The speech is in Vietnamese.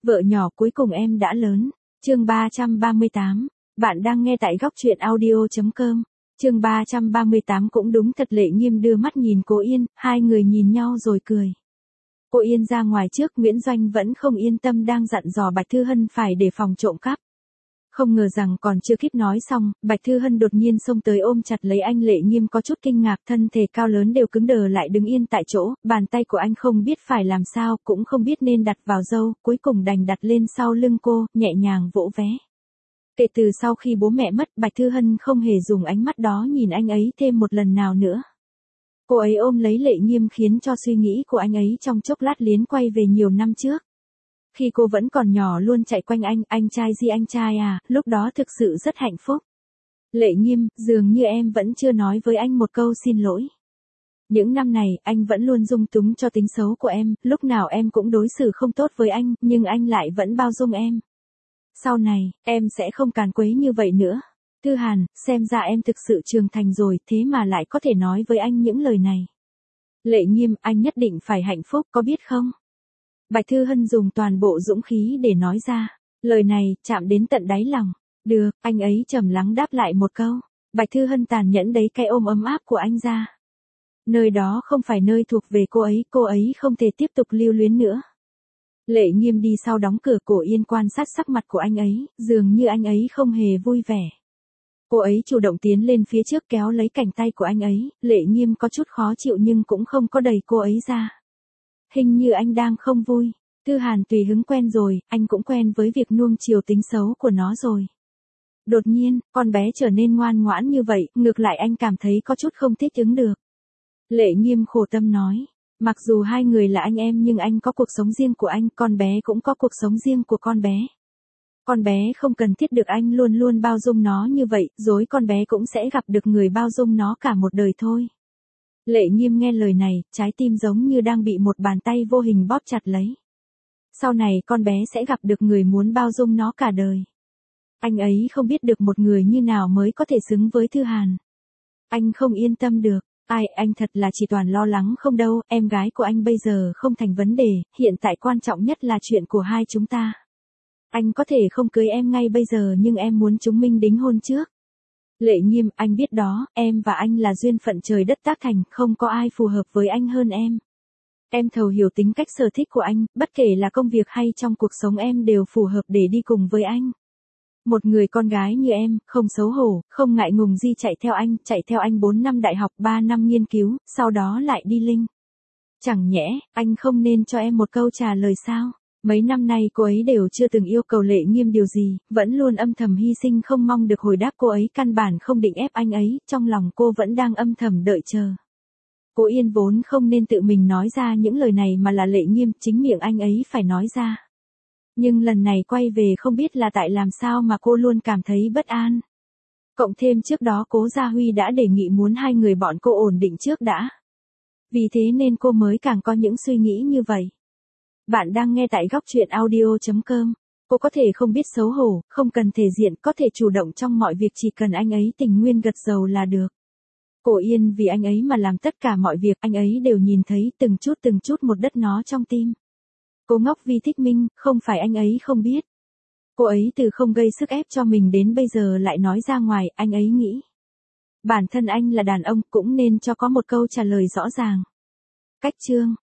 Vợ nhỏ cuối cùng em đã lớn. Chương 338. Bạn đang nghe tại góc truyện audio.com. Chương 338 cũng đúng thật. Lệ Nghiêm đưa mắt nhìn Cố Yên, hai người nhìn nhau rồi cười. Cô Yên ra ngoài trước, Nguyễn Doanh vẫn không yên tâm đang dặn dò Bạch Thư Hân phải đề phòng trộm cắp. Không ngờ rằng còn chưa kịp nói xong, Bạch Thư Hân đột nhiên xông tới ôm chặt lấy anh. Lệ Nghiêm có chút kinh ngạc, thân thể cao lớn đều cứng đờ lại đứng yên tại chỗ, bàn tay của anh không biết phải làm sao, cũng không biết nên đặt vào râu, cuối cùng đành đặt lên sau lưng cô, nhẹ nhàng vỗ vé. Kể từ sau khi bố mẹ mất, Bạch Thư Hân không hề dùng ánh mắt đó nhìn anh ấy thêm một lần nào nữa. Cô ấy ôm lấy Lệ Nghiêm khiến cho suy nghĩ của anh ấy trong chốc lát liến quay về nhiều năm trước. Khi cô vẫn còn nhỏ luôn chạy quanh anh trai gì anh trai à, lúc đó thực sự rất hạnh phúc. Lệ Nghiêm, dường như em vẫn chưa nói với anh một câu xin lỗi. Những năm này, anh vẫn luôn dung túng cho tính xấu của em, lúc nào em cũng đối xử không tốt với anh, nhưng anh lại vẫn bao dung em. Sau này, em sẽ không càn quấy như vậy nữa. Thư Hàn, xem ra em thực sự trưởng thành rồi, thế mà lại có thể nói với anh những lời này. Lệ Nghiêm, anh nhất định phải hạnh phúc, có biết không? Bạch Thư Hân dùng toàn bộ dũng khí để nói ra. Lời này, chạm đến tận đáy lòng. Được, anh ấy trầm lắng đáp lại một câu. Bạch Thư Hân tàn nhẫn đấy cái ôm ấm áp của anh ra. Nơi đó không phải nơi thuộc về cô ấy không thể tiếp tục lưu luyến nữa. Lệ Nghiêm đi sau đóng cửa. Cổ Yên quan sát sắc mặt của anh ấy, dường như anh ấy không hề vui vẻ. Cô ấy chủ động tiến lên phía trước kéo lấy cánh tay của anh ấy, Lệ Nghiêm có chút khó chịu nhưng cũng không có đẩy cô ấy ra. Hình như anh đang không vui. Thư Hàn tùy hứng quen rồi, anh cũng quen với việc nuông chiều tính xấu của nó rồi. Đột nhiên, con bé trở nên ngoan ngoãn như vậy, ngược lại anh cảm thấy có chút không thích ứng được. Lệ Nghiêm khổ tâm nói, mặc dù hai người là anh em nhưng anh có cuộc sống riêng của anh, con bé cũng có cuộc sống riêng của con bé. Con bé không cần thiết được anh luôn luôn bao dung nó như vậy, rồi con bé cũng sẽ gặp được người bao dung nó cả một đời thôi. Lệ Nghiêm nghe lời này, trái tim giống như đang bị một bàn tay vô hình bóp chặt lấy. Sau này con bé sẽ gặp được người muốn bao dung nó cả đời. Anh ấy không biết được một người như nào mới có thể xứng với Thư Hàn. Anh không yên tâm được. Anh thật là chỉ toàn lo lắng không đâu, em gái của anh bây giờ không thành vấn đề, hiện tại quan trọng nhất là chuyện của hai chúng ta. Anh có thể không cưới em ngay bây giờ nhưng em muốn chúng mình đính hôn trước. Lệ Nghiêm, anh biết đó, em và anh là duyên phận trời đất tác thành, không có ai phù hợp với anh hơn em. Em thấu hiểu tính cách sở thích của anh, bất kể là công việc hay trong cuộc sống em đều phù hợp để đi cùng với anh. Một người con gái như em, không xấu hổ, không ngại ngùng gì chạy theo anh 4 năm đại học 3 năm nghiên cứu, sau đó lại đi linh. Chẳng nhẽ, anh không nên cho em một câu trả lời sao? Mấy năm nay cô ấy đều chưa từng yêu cầu Lệ Nghiêm điều gì, vẫn luôn âm thầm hy sinh không mong được hồi đáp. Cô ấy căn bản không định ép anh ấy, trong lòng cô vẫn đang âm thầm đợi chờ. Cố Yên vốn không nên tự mình nói ra những lời này mà là Lệ Nghiêm, chính miệng anh ấy phải nói ra. Nhưng lần này quay về không biết là tại làm sao mà cô luôn cảm thấy bất an. Cộng thêm trước đó Cố Gia Huy đã đề nghị muốn hai người bọn cô ổn định trước đã. Vì thế nên cô mới càng có những suy nghĩ như vậy. Bạn đang nghe tại góc truyện audio.com. Cô có thể không biết xấu hổ, không cần thể diện, có thể chủ động trong mọi việc, chỉ cần anh ấy tình nguyên gật dầu là được. Cổ Yên vì anh ấy mà làm tất cả mọi việc, anh ấy đều nhìn thấy từng chút một đất nó trong tim. Cô ngốc vì thích Minh, không phải anh ấy không biết. Cô ấy từ không gây sức ép cho mình đến bây giờ lại nói ra ngoài, anh ấy nghĩ. Bản thân anh là đàn ông cũng nên cho có một câu trả lời rõ ràng. Cách chương